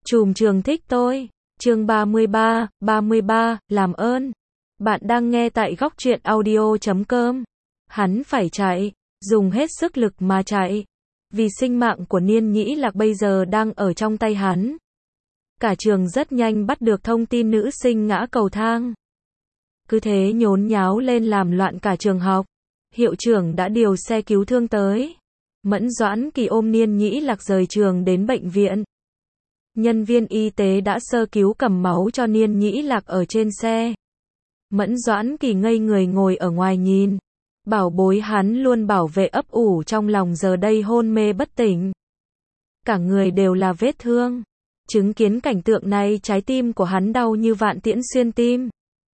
Trùm trường thích tôi. Chương 33, làm ơn. Bạn đang nghe tại góc truyện audio.com. Hắn phải chạy, dùng hết sức lực mà chạy. Vì sinh mạng của Niên Nhĩ Lạc bây giờ đang ở trong tay hắn. Cả trường rất nhanh bắt được thông tin nữ sinh ngã cầu thang. Cứ thế nhốn nháo lên làm loạn cả trường học. Hiệu trưởng đã điều xe cứu thương tới. Mẫn Doãn Kỳ ôm Niên Nhĩ Lạc rời trường đến bệnh viện. Nhân viên y tế đã sơ cứu cầm máu cho Niên Nhĩ Lạc ở trên xe. Mẫn Doãn Kỳ ngây người ngồi ở ngoài nhìn. Bảo bối hắn luôn bảo vệ ấp ủ trong lòng giờ đây hôn mê bất tỉnh. Cả người đều là vết thương. Chứng kiến cảnh tượng này trái tim của hắn đau như vạn tiễn xuyên tim.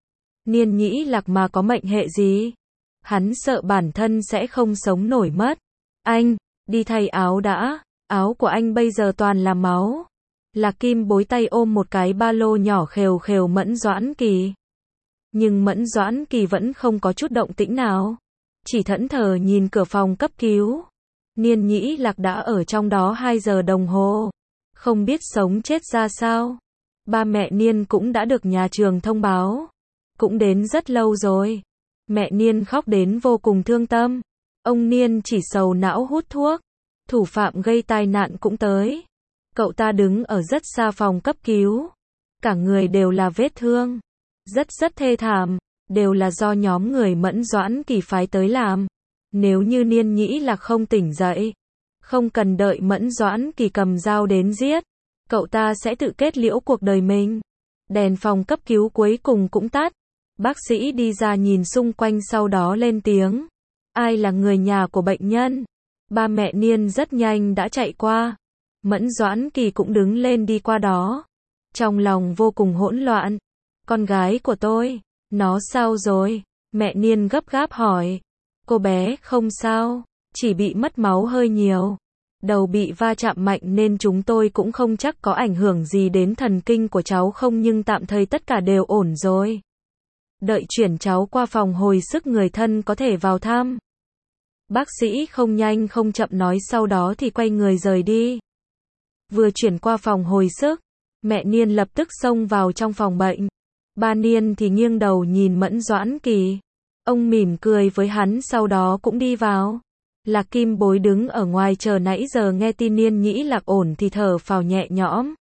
Niên Nhĩ Lạc mà có mệnh hệ gì? Hắn sợ bản thân sẽ không sống nổi mất. Anh, đi thay áo đã. Áo của anh bây giờ toàn là máu. Lạc Kim bối tay ôm một cái ba lô nhỏ khều khều Mẫn Doãn Kỳ. Nhưng Mẫn Doãn Kỳ vẫn không có chút động tĩnh nào. Chỉ thẫn thờ nhìn cửa phòng cấp cứu. Niên Nhĩ Lạc đã ở trong đó 2 giờ đồng hồ. Không biết sống chết ra sao. Ba mẹ Niên cũng đã được nhà trường thông báo. Cũng đến rất lâu rồi. Mẹ Niên khóc đến vô cùng thương tâm. Ông Niên chỉ sầu não hút thuốc. Thủ phạm gây tai nạn cũng tới. Cậu ta đứng ở rất xa phòng cấp cứu. Cả người đều là vết thương. Rất thê thảm. Đều là do nhóm người Mẫn Doãn Kỳ phái tới làm. Nếu như Niên Nhĩ Lạc không tỉnh dậy. Không cần đợi Mẫn Doãn Kỳ cầm dao đến giết. Cậu ta sẽ tự kết liễu cuộc đời mình. Đèn phòng cấp cứu cuối cùng cũng tắt. Bác sĩ đi ra nhìn xung quanh sau đó lên tiếng. Ai là người nhà của bệnh nhân? Ba mẹ Niên rất nhanh đã chạy qua. Mẫn Doãn Kỳ cũng đứng lên đi qua đó. Trong lòng vô cùng hỗn loạn. Con gái của tôi, nó sao rồi? Mẹ Niên gấp gáp hỏi. Cô bé không sao, chỉ bị mất máu hơi nhiều. Đầu bị va chạm mạnh nên chúng tôi cũng không chắc có ảnh hưởng gì đến thần kinh của cháu không, nhưng tạm thời tất cả đều ổn rồi. Đợi chuyển cháu qua phòng hồi sức người thân có thể vào thăm. Bác sĩ không nhanh không chậm nói, sau đó thì quay người rời đi. Vừa chuyển qua phòng hồi sức, mẹ Niên lập tức xông vào trong phòng bệnh. Ba Niên thì nghiêng đầu nhìn Mẫn Doãn Kỳ. Ông mỉm cười với hắn sau đó cũng đi vào. Lạc Kim bối đứng ở ngoài chờ nãy giờ nghe tin Niên Nhĩ Lạc ổn thì thở phào nhẹ nhõm.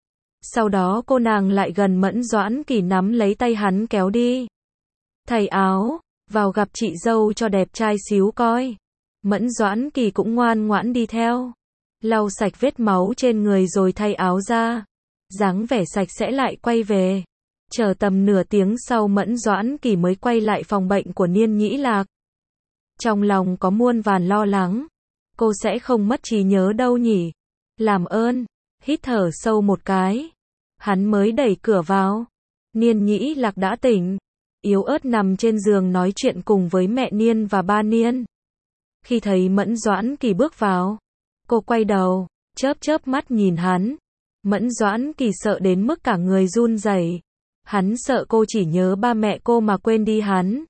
Sau đó cô nàng lại gần Mẫn Doãn Kỳ nắm lấy tay hắn kéo đi. Thay áo, vào gặp chị dâu cho đẹp trai xíu coi. Mẫn Doãn Kỳ cũng ngoan ngoãn đi theo. Lau sạch vết máu trên người rồi thay áo ra. Dáng vẻ sạch sẽ lại quay về. Chờ tầm nửa tiếng sau Mẫn Doãn Kỳ mới quay lại phòng bệnh của Niên Nhĩ Lạc. Trong lòng có muôn vàn lo lắng. Cô sẽ không mất trí nhớ đâu nhỉ? Làm ơn. Hít thở sâu một cái. Hắn mới đẩy cửa vào. Niên Nhĩ Lạc đã tỉnh. Yếu ớt nằm trên giường nói chuyện cùng với mẹ Niên và ba Niên. Khi thấy Mẫn Doãn Kỳ bước vào, cô quay đầu, chớp mắt nhìn hắn. Mẫn Doãn Kỳ sợ đến mức cả người run rẩy. Hắn sợ cô chỉ nhớ ba mẹ cô mà quên đi hắn.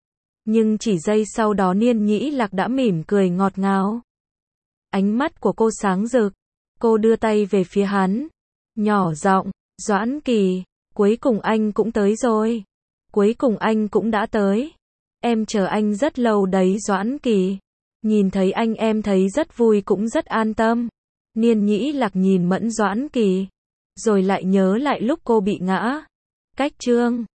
Nhưng chỉ giây sau đó Niên Nhĩ Lạc đã mỉm cười ngọt ngào. Ánh mắt của cô sáng rực. Cô đưa tay về phía hắn. Nhỏ giọng, Doãn Kỳ, cuối cùng anh cũng tới rồi. Cuối cùng anh cũng đã tới. Em chờ anh rất lâu đấy Doãn Kỳ. Nhìn thấy anh em thấy rất vui cũng rất an tâm. Niên Nhĩ Lạc nhìn Mẫn Doãn Kỳ. Rồi lại nhớ lại lúc cô bị ngã. Cách chương